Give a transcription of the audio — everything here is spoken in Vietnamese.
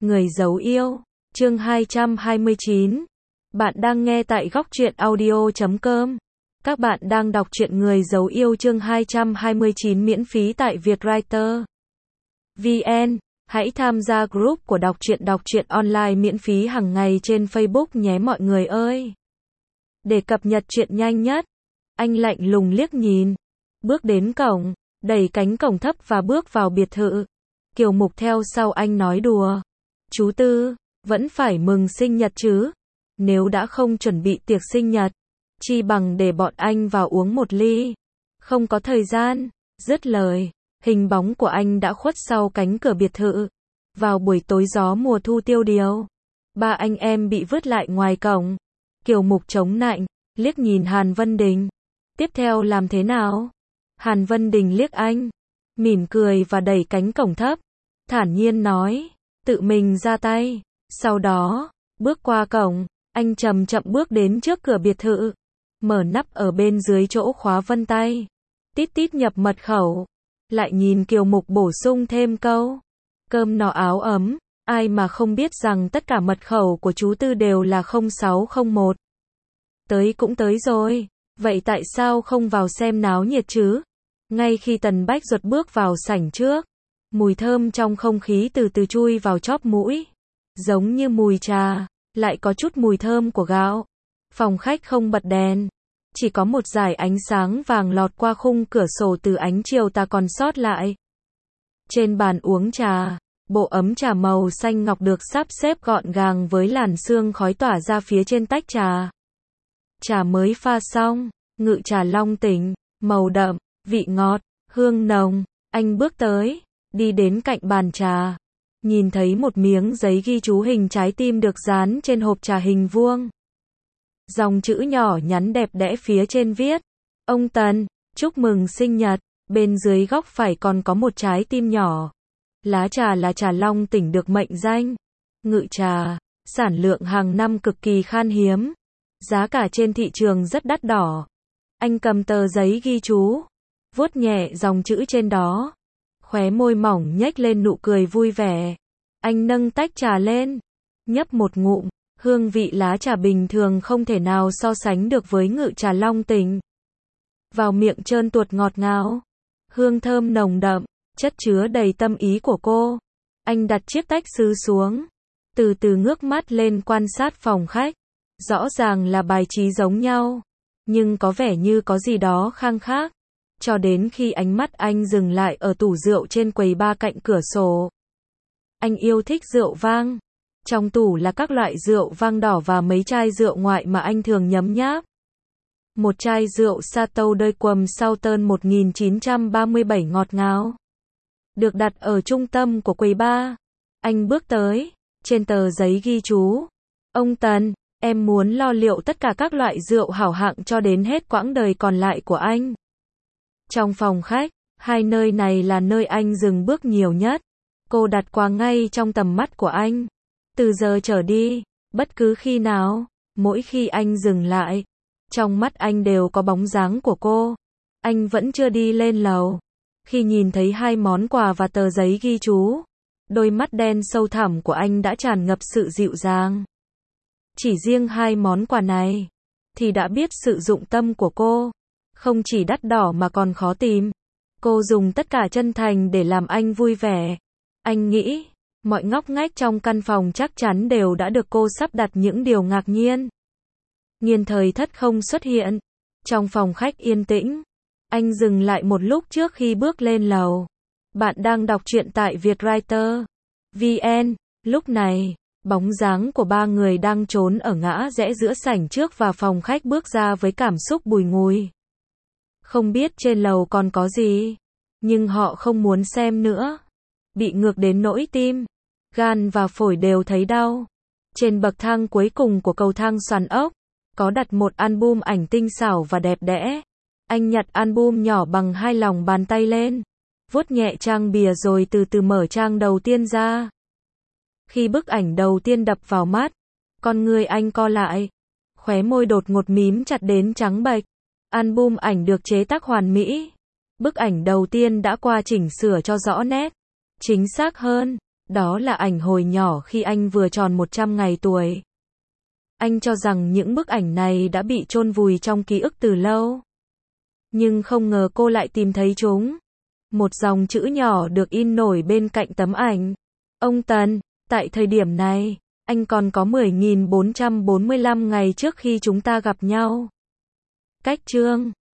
Người dấu yêu, chương 229. Bạn đang nghe tại Góc Truyện Audio.com. Các bạn đang đọc truyện Người dấu yêu chương 229 miễn phí tại Vietwriter VN. Hãy tham gia group của đọc truyện online miễn phí hàng ngày trên Facebook nhé mọi người ơi. Để cập nhật truyện nhanh nhất. Anh lạnh lùng liếc nhìn, bước đến cổng, đẩy cánh cổng thấp và bước vào biệt thự. Kiều Mục theo sau anh nói đùa. Chú Tư, vẫn phải mừng sinh nhật chứ. Nếu đã không chuẩn bị tiệc sinh nhật, chi bằng để bọn anh vào uống một ly. Không có thời gian. Dứt lời, hình bóng của anh đã khuất sau cánh cửa biệt thự. Vào buổi tối gió mùa thu tiêu điều, ba anh em bị vứt lại ngoài cổng. Kiều Mục chống nạnh, liếc nhìn Hàn Vân Đình. Tiếp theo làm thế nào? Hàn Vân Đình liếc anh, mỉm cười và đẩy cánh cổng thấp. Thản nhiên nói, tự mình ra tay. Sau đó, bước qua cổng, anh chậm chậm bước đến trước cửa biệt thự. Mở nắp ở bên dưới chỗ khóa vân tay. Tít tít nhập mật khẩu. Lại nhìn Kiều Mục bổ sung thêm câu. Cơm no áo ấm, ai mà không biết rằng tất cả mật khẩu của chú Tư đều là 0601. Tới cũng tới rồi, vậy tại sao không vào xem náo nhiệt chứ? Ngay khi Tần Bách Duật bước vào sảnh trước, mùi thơm trong không khí từ từ chui vào chóp mũi. Giống như mùi trà, lại có chút mùi thơm của gạo. Phòng khách không bật đèn, chỉ có một dải ánh sáng vàng lọt qua khung cửa sổ từ ánh chiều tà còn sót lại. Trên bàn uống trà, bộ ấm trà màu xanh ngọc được sắp xếp gọn gàng với làn sương khói tỏa ra phía trên tách trà. Trà mới pha xong, ngự trà long tỉnh, màu đậm, vị ngọt, hương nồng. Anh bước tới, đi đến cạnh bàn trà, nhìn thấy một miếng giấy ghi chú hình trái tim được dán trên hộp trà hình vuông. Dòng chữ nhỏ nhắn đẹp đẽ phía trên viết: Ông Tần, chúc mừng sinh nhật. Bên dưới góc phải còn có một trái tim nhỏ. Lá trà là trà long tỉnh được mệnh danh ngự trà, sản lượng hàng năm cực kỳ khan hiếm. Giá cả trên thị trường rất đắt đỏ. Anh cầm tờ giấy ghi chú, vuốt nhẹ dòng chữ trên đó. Khóe môi mỏng nhếch lên nụ cười vui vẻ. Anh nâng tách trà lên, nhấp một ngụm. Hương vị lá trà bình thường không thể nào so sánh được với ngự trà long tỉnh. Vào miệng trơn tuột ngọt ngào. Hương thơm nồng đậm, chất chứa đầy tâm ý của cô. Anh đặt chiếc tách sứ xuống, từ từ ngước mắt lên quan sát phòng khách. Rõ ràng là bài trí giống nhau, nhưng có vẻ như có gì đó khang khác. Cho đến khi ánh mắt anh dừng lại ở tủ rượu trên quầy bar cạnh cửa sổ. Anh yêu thích rượu vang. Trong tủ là các loại rượu vang đỏ và mấy chai rượu ngoại mà anh thường nhấm nháp. Một chai rượu Chateau de Quầm Southern 1937 ngọt ngào, được đặt ở trung tâm của quầy bar. Anh bước tới, trên tờ giấy ghi chú: Ông Tần, em muốn lo liệu tất cả các loại rượu hảo hạng cho đến hết quãng đời còn lại của anh. Trong phòng khách, hai nơi này là nơi anh dừng bước nhiều nhất. Cô đặt qua ngay trong tầm mắt của anh. Từ giờ trở đi, bất cứ khi nào, mỗi khi anh dừng lại, trong mắt anh đều có bóng dáng của cô. Anh vẫn chưa đi lên lầu. Khi nhìn thấy hai món quà và tờ giấy ghi chú, đôi mắt đen sâu thẳm của anh đã tràn ngập sự dịu dàng. Chỉ riêng hai món quà này, thì đã biết sự dụng tâm của cô. Không chỉ đắt đỏ mà còn khó tìm. Cô dùng tất cả chân thành để làm anh vui vẻ. Anh nghĩ, mọi ngóc ngách trong căn phòng chắc chắn đều đã được cô sắp đặt những điều ngạc nhiên. Nhiên Thời Thất không xuất hiện. Trong phòng khách yên tĩnh, anh dừng lại một lúc trước khi bước lên lầu. Bạn đang đọc truyện tại Vietwriter VN. Lúc này, bóng dáng của ba người đang trốn ở ngã rẽ giữa sảnh trước và phòng khách bước ra với cảm xúc bùi ngùi. Không biết trên lầu còn có gì, nhưng họ không muốn xem nữa. Bị ngược đến nỗi tim, gan và phổi đều thấy đau. Trên bậc thang cuối cùng của cầu thang xoắn ốc, có đặt một album ảnh tinh xảo và đẹp đẽ. Anh nhặt album nhỏ bằng hai lòng bàn tay lên, vuốt nhẹ trang bìa rồi từ từ mở trang đầu tiên ra. Khi bức ảnh đầu tiên đập vào mắt, con người anh co lại, khóe môi đột ngột mím chặt đến trắng bệch. Album ảnh được chế tác hoàn mỹ. Bức ảnh đầu tiên đã qua chỉnh sửa cho rõ nét, chính xác hơn. Đó là ảnh hồi nhỏ khi anh vừa tròn 100 ngày tuổi. Anh cho rằng những bức ảnh này đã bị chôn vùi trong ký ức từ lâu. Nhưng không ngờ cô lại tìm thấy chúng. Một dòng chữ nhỏ được in nổi bên cạnh tấm ảnh. Ông Tần, tại thời điểm này, anh còn có 10.445 ngày trước khi chúng ta gặp nhau. Cách chương